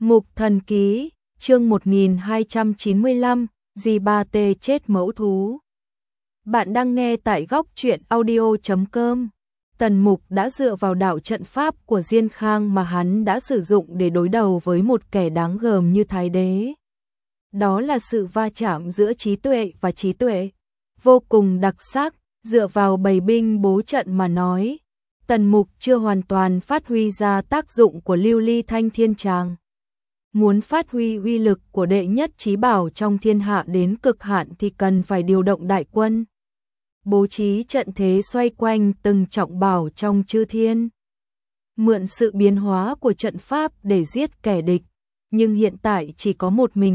Mục Thần Ký, chương 1295, G3T chết mẫu thú. Bạn đang nghe tại góc truyện audio.com. Tần Mục đã dựa vào đạo trận pháp của Diên Khang mà hắn đã sử dụng để đối đầu với một kẻ đáng gờm như Thái Đế. Đó là sự va chạm giữa trí tuệ và trí tuệ, vô cùng đặc sắc. Dựa vào bày binh bố trận mà nói, Tần Mục chưa hoàn toàn phát huy ra tác dụng của Lưu Ly Thanh Thiên Tràng. Muốn phát huy uy lực của đệ nhất chí bảo trong thiên hạ đến cực hạn thì cần phải điều động đại quân, bố trí trận thế xoay quanh từng trọng bảo trong chư thiên, mượn sự biến hóa của trận pháp để giết kẻ địch. Nhưng hiện tại chỉ có một mình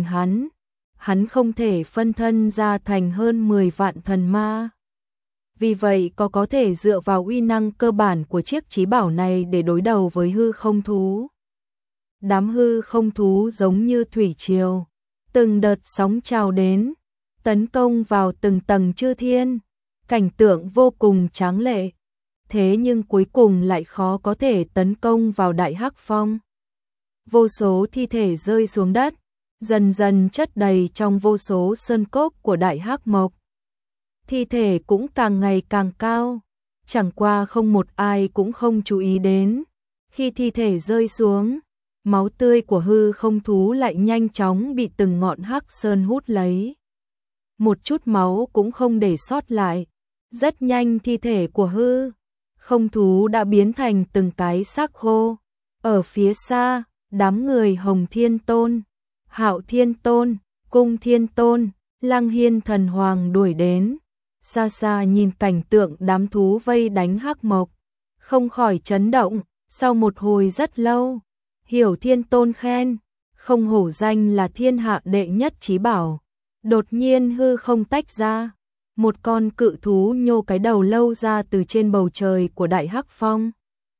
hắn không thể phân thân ra thành hơn 10 vạn thần ma. Vì vậy có thể dựa vào uy năng cơ bản của chiếc chí bảo này để đối đầu với hư không thú. Đám hư không thú giống như thủy triều, từng đợt sóng trào đến, tấn công vào từng tầng chư thiên, cảnh tượng vô cùng tráng lệ. Thế nhưng cuối cùng lại khó có thể tấn công vào Đại Hắc Phong. Vô số thi thể rơi xuống đất, dần dần chất đầy trong vô số sơn cốc của Đại Hắc Mộc. Thi thể cũng càng ngày càng cao, chẳng qua không một ai cũng không chú ý đến. Khi thi thể rơi xuống, máu tươi của hư không thú lại nhanh chóng bị từng ngọn hắc sơn hút lấy. Một chút máu cũng không để sót lại. Rất nhanh thi thể của hư không thú đã biến thành từng cái xác khô. Ở phía xa, đám người Hồng Thiên Tôn, Hạo Thiên Tôn, Cung Thiên Tôn, Lăng Hiên Thần Hoàng đuổi đến. Xa xa nhìn cảnh tượng đám thú vây đánh Hắc Mộc, không khỏi chấn động. Sau một hồi rất lâu, Hiểu Thiên Tôn khen, không hổ danh là thiên hạ đệ nhất chí bảo. Đột nhiên hư không tách ra, một con cự thú nhô cái đầu lâu ra từ trên bầu trời của Đại Hắc Phong.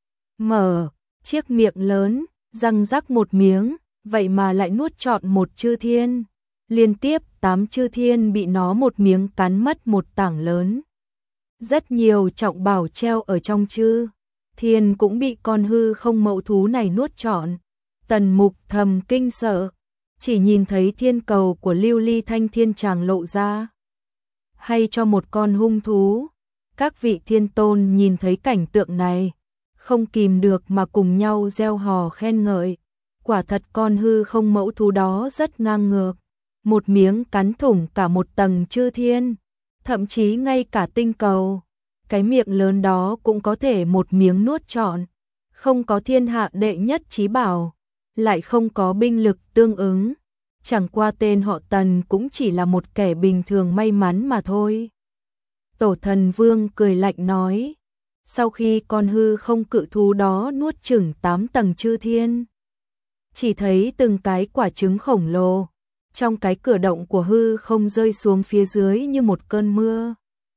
Mở chiếc miệng lớn, răng rắc một miếng, vậy mà lại nuốt trọn một chư thiên. Liên tiếp 8 chư thiên bị nó một miếng cắn mất một tảng lớn. Rất nhiều trọng bảo treo ở trong chư thiên cũng bị con hư không mẫu thú này nuốt trọn. Tần Mục thầm kinh sợ, chỉ nhìn thấy thiên cầu của Lưu Ly Thanh Thiên Tràng lộ ra. Hay cho một con hung thú. Các vị thiên tôn nhìn thấy cảnh tượng này, không kìm được mà cùng nhau reo hò khen ngợi. Quả thật con hư không mẫu thú đó rất ngang ngược. Một miếng cắn thủng cả một tầng chư thiên, thậm chí ngay cả tinh cầu. Cái miệng lớn đó cũng có thể một miếng nuốt trọn. Không có thiên hạ đệ nhất chí bảo, lại không có binh lực tương ứng. Chẳng qua tên họ Tần cũng chỉ là một kẻ bình thường may mắn mà thôi. Tổ Thần Vương cười lạnh nói, sau khi con hư không cự thú đó nuốt chửng 8 tầng chư thiên, chỉ thấy từng cái quả trứng khổng lồ trong cái cửa động của hư không rơi xuống phía dưới như một cơn mưa.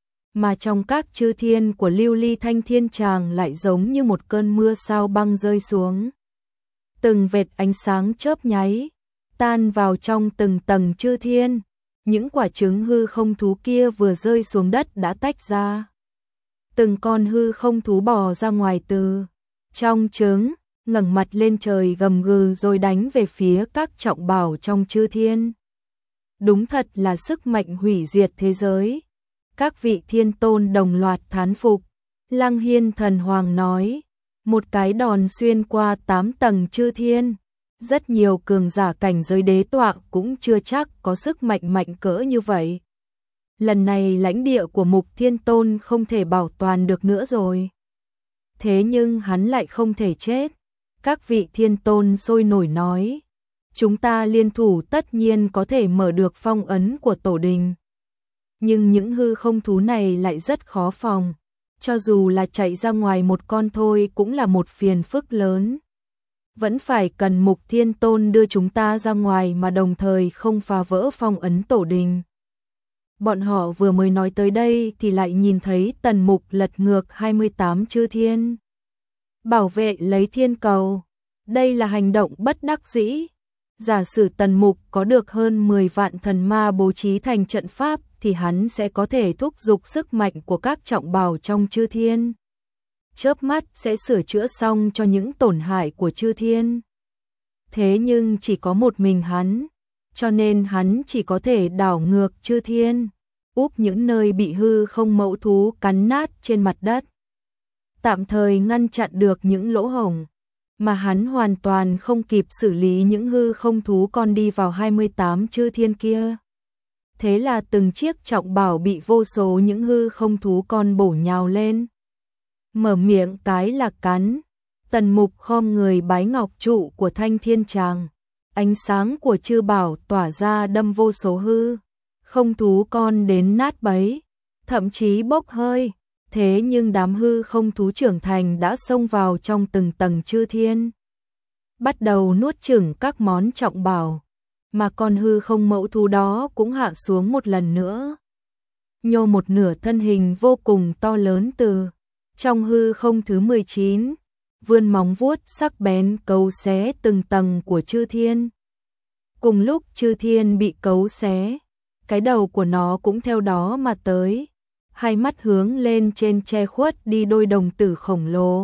Mà trong các chư thiên của Lưu Ly Thanh Thiên Tràng lại giống như một cơn mưa sao băng rơi xuống. Từng vệt ánh sáng chớp nháy, tan vào trong từng tầng chư thiên. Những quả trứng hư không thú kia vừa rơi xuống đất đã tách ra. Từng con hư không thú bò ra ngoài từ trong trứng, ngẩng mặt lên trời gầm gừ rồi đánh về phía các trọng bảo trong chư thiên. Đúng thật là sức mạnh hủy diệt thế giới. Các vị thiên tôn đồng loạt thán phục. Lăng Hiên Thần Hoàng nói, một cái đòn xuyên qua 8 tầng chư thiên. Rất nhiều cường giả cảnh giới đế tọa cũng chưa chắc có sức mạnh mạnh cỡ như vậy. Lần này lãnh địa của Mục Thiên Tôn không thể bảo toàn được nữa rồi. Thế nhưng hắn lại không thể chết. Các vị thiên tôn sôi nổi nói, chúng ta liên thủ tất nhiên có thể mở được phong ấn của tổ đình. Nhưng những hư không thú này lại rất khó phòng. Cho dù là chạy ra ngoài một con thôi cũng là một phiền phức lớn. Vẫn phải cần Mục Thiên Tôn đưa chúng ta ra ngoài mà đồng thời không phá vỡ phong ấn tổ đình. Bọn họ vừa mới nói tới đây thì lại nhìn thấy Tần Mục lật ngược 28 chư thiên. Bảo vệ lấy thiên cầu. Đây là hành động bất đắc dĩ. Giả sử Tần Mục có được hơn 10 vạn thần ma bố trí thành trận pháp thì hắn sẽ có thể thúc giục sức mạnh của các trọng bảo trong chư thiên. Chớp mắt sẽ sửa chữa xong cho những tổn hại của chư thiên. thế nhưng chỉ có một mình hắn, cho nên hắn chỉ có thể đảo ngược chư thiên, úp những nơi bị hư không mẫu thú cắn nát trên mặt đất. Tạm thời ngăn chặn được những lỗ hổng, mà hắn hoàn toàn không kịp xử lý những hư không thú con đi vào 28 chư thiên kia. Thế là từng chiếc trọng bảo bị vô số những hư không thú con bổ nhào lên. Mở miệng cái là cắn. Tần Mục khom người bái ngọc trụ của Thanh Thiên Tràng. Ánh sáng của chư bảo tỏa ra đâm vô số hư không thú con đến nát bấy, thậm chí bốc hơi. Thế nhưng đám hư không thú trưởng thành đã xông vào trong từng tầng chư thiên, bắt đầu nuốt chửng các món trọng bảo, mà con hư không mẫu thú đó cũng hạ xuống một lần nữa. Nhô một nửa thân hình vô cùng to lớn từ trong hư không thứ 19, vươn móng vuốt sắc bén cấu xé từng tầng của chư thiên. Cùng lúc chư thiên bị cấu xé, cái đầu của nó cũng theo đó mà tới, hai mắt hướng lên trên che khuất đi đôi đồng tử khổng lồ.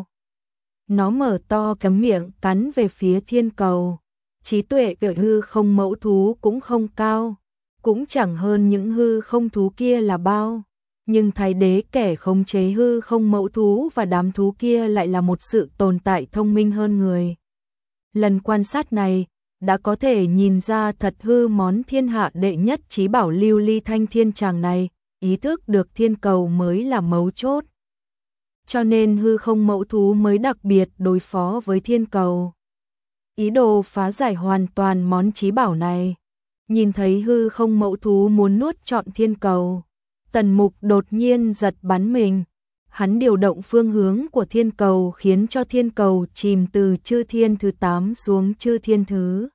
Nó mở to cái miệng cắn về phía thiên cầu. Trí tuệ của hư không mẫu thú cũng không cao, cũng chẳng hơn những hư không thú kia là bao. Nhưng Thái Đế kẻ khống chế hư không mẫu thú và đám thú kia lại là một sự tồn tại thông minh hơn người. Lần quan sát này, đã có thể nhìn ra thật hư món thiên hạ đệ nhất chí bảo lưu ly Thanh Thiên Tràng này, ý thức được thiên cầu mới là mấu chốt. Cho nên hư không mẫu thú mới đặc biệt đối phó với thiên cầu. Ý đồ phá giải hoàn toàn món chí bảo này. Nhìn thấy hư không mẫu thú muốn nuốt trọn thiên cầu, Tần Mục đột nhiên giật bắn mình. Hắn điều động phương hướng của thiên cầu khiến cho thiên cầu chìm từ chư thiên thứ 8 xuống chư thiên thứ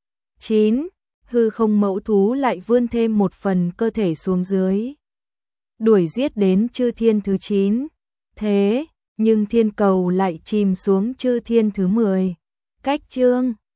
9. Hư không mẫu thú lại vươn thêm một phần cơ thể xuống dưới, đuổi giết đến chư thiên thứ 9. Thế nhưng thiên cầu lại chìm xuống chư thiên thứ 10. Cách chương